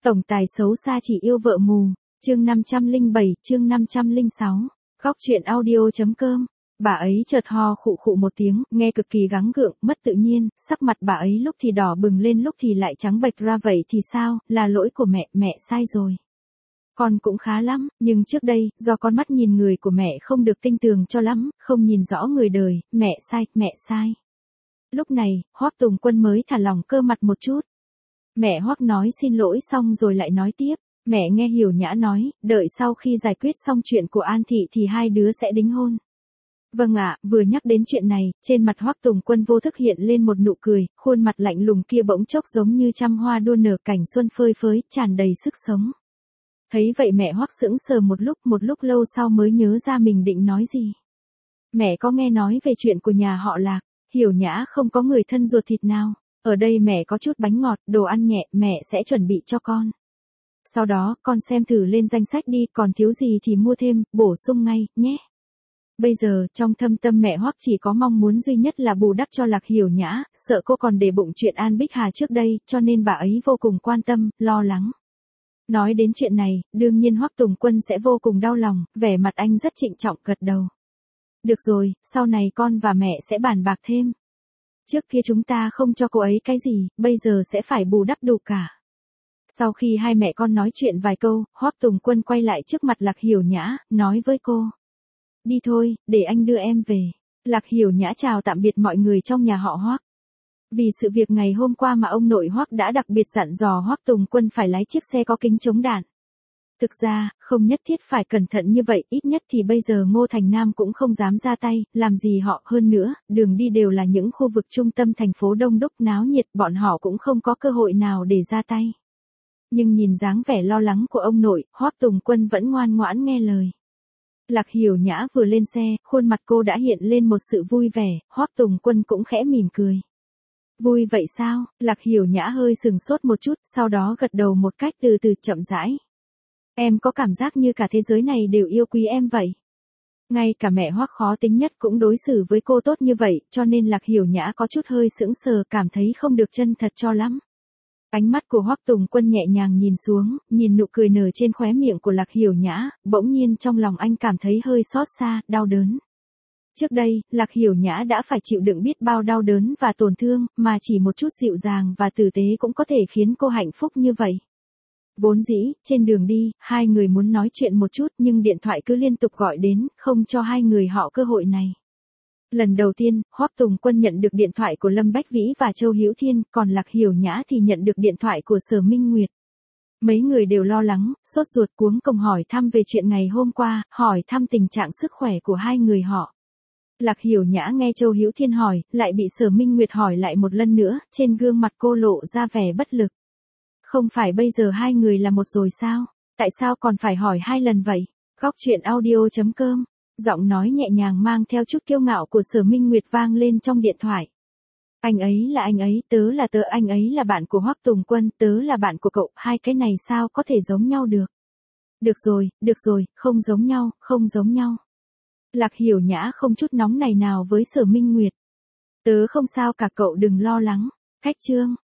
Tổng tài xấu xa chỉ yêu vợ mù. Chương 507, chương 506. Góc truyện audio.com. Bà ấy chợt ho khụ khụ một tiếng, nghe cực kỳ gắng gượng, mất tự nhiên, sắc mặt bà ấy lúc thì đỏ bừng lên lúc thì lại trắng bệch ra. Vậy thì sao, là lỗi của mẹ, mẹ sai rồi. Con cũng khá lắm, nhưng trước đây, do con mắt nhìn người của mẹ không được tinh tường cho lắm, không nhìn rõ người đời, mẹ sai. Lúc này, Hoắc Tùng Quân mới thả lỏng cơ mặt một chút. Mẹ Hoắc nói xin lỗi xong rồi lại nói tiếp. Mẹ nghe Hiểu Nhã nói, đợi sau khi giải quyết xong chuyện của An Thị thì hai đứa sẽ đính hôn. Vâng ạ, vừa nhắc đến chuyện này, trên mặt Hoắc Tùng Quân vô thức hiện lên một nụ cười, khuôn mặt lạnh lùng kia bỗng chốc giống như trăm hoa đua nở cảnh xuân phơi phới, tràn đầy sức sống. Thấy vậy mẹ Hoắc sững sờ một lúc lâu sau mới nhớ ra mình định nói gì. Mẹ có nghe nói về chuyện của nhà họ Lạc, Hiểu Nhã không có người thân ruột thịt nào. Ở đây mẹ có chút bánh ngọt, đồ ăn nhẹ, mẹ sẽ chuẩn bị cho con. Sau đó, con xem thử lên danh sách đi, còn thiếu gì thì mua thêm, bổ sung ngay, nhé. Bây giờ, trong thâm tâm mẹ Hoắc chỉ có mong muốn duy nhất là bù đắp cho Lạc Hiểu Nhã, sợ cô còn để bụng chuyện An Bích Hà trước đây, cho nên bà ấy vô cùng quan tâm, lo lắng. Nói đến chuyện này, đương nhiên Hoắc Tùng Quân sẽ vô cùng đau lòng, vẻ mặt anh rất trịnh trọng gật đầu. Được rồi, sau này con và mẹ sẽ bàn bạc thêm. Trước kia chúng ta không cho cô ấy cái gì, bây giờ sẽ phải bù đắp đủ cả. Sau khi hai mẹ con nói chuyện vài câu, Hoắc Tùng Quân quay lại trước mặt Lạc Hiểu Nhã, nói với cô. Đi thôi, để anh đưa em về. Lạc Hiểu Nhã chào tạm biệt mọi người trong nhà họ Hoắc. Vì sự việc ngày hôm qua mà ông nội Hoắc đã đặc biệt dặn dò Hoắc Tùng Quân phải lái chiếc xe có kính chống đạn. Thực ra, không nhất thiết phải cẩn thận như vậy, ít nhất thì bây giờ Ngô Thành Nam cũng không dám ra tay, làm gì họ hơn nữa, đường đi đều là những khu vực trung tâm thành phố đông đúc náo nhiệt, bọn họ cũng không có cơ hội nào để ra tay. Nhưng nhìn dáng vẻ lo lắng của ông nội, Hoắc Tùng Quân vẫn ngoan ngoãn nghe lời. Lạc Hiểu Nhã vừa lên xe, khuôn mặt cô đã hiện lên một sự vui vẻ, Hoắc Tùng Quân cũng khẽ mỉm cười. Vui vậy sao? Lạc Hiểu Nhã hơi sừng sốt một chút, sau đó gật đầu một cách từ từ chậm rãi. Em có cảm giác như cả thế giới này đều yêu quý em vậy. Ngay cả mẹ Hoắc khó tính nhất cũng đối xử với cô tốt như vậy, cho nên Lạc Hiểu Nhã có chút hơi sững sờ, cảm thấy không được chân thật cho lắm. Ánh mắt của Hoắc Tùng Quân nhẹ nhàng nhìn xuống, nhìn nụ cười nở trên khóe miệng của Lạc Hiểu Nhã, bỗng nhiên trong lòng anh cảm thấy hơi xót xa, đau đớn. Trước đây, Lạc Hiểu Nhã đã phải chịu đựng biết bao đau đớn và tổn thương, mà chỉ một chút dịu dàng và tử tế cũng có thể khiến cô hạnh phúc như vậy. Vốn dĩ, trên đường đi, hai người muốn nói chuyện một chút nhưng điện thoại cứ liên tục gọi đến, không cho hai người họ cơ hội này. Lần đầu tiên, Hoắc Tùng Quân nhận được điện thoại của Lâm Bách Vĩ và Châu Hữu Thiên, còn Lạc Hiểu Nhã thì nhận được điện thoại của Sở Minh Nguyệt. Mấy người đều lo lắng, sốt ruột cuống cồng hỏi thăm về chuyện ngày hôm qua, hỏi thăm tình trạng sức khỏe của hai người họ. Lạc Hiểu Nhã nghe Châu Hữu Thiên hỏi, lại bị Sở Minh Nguyệt hỏi lại một lần nữa, trên gương mặt cô lộ ra vẻ bất lực. Không phải bây giờ hai người là một rồi sao? Tại sao còn phải hỏi hai lần vậy? Góc truyện audio.com. Giọng nói nhẹ nhàng mang theo chút kiêu ngạo của Sở Minh Nguyệt vang lên trong điện thoại. Anh ấy là anh ấy, tớ là tớ, anh ấy là bạn của Hoắc Tùng Quân, tớ là bạn của cậu, hai cái này sao có thể giống nhau được? Được rồi, không giống nhau. Lạc Hiểu Nhã không chút nóng này nào với Sở Minh Nguyệt. Tớ không sao cả, cậu đừng lo lắng. Cách chương.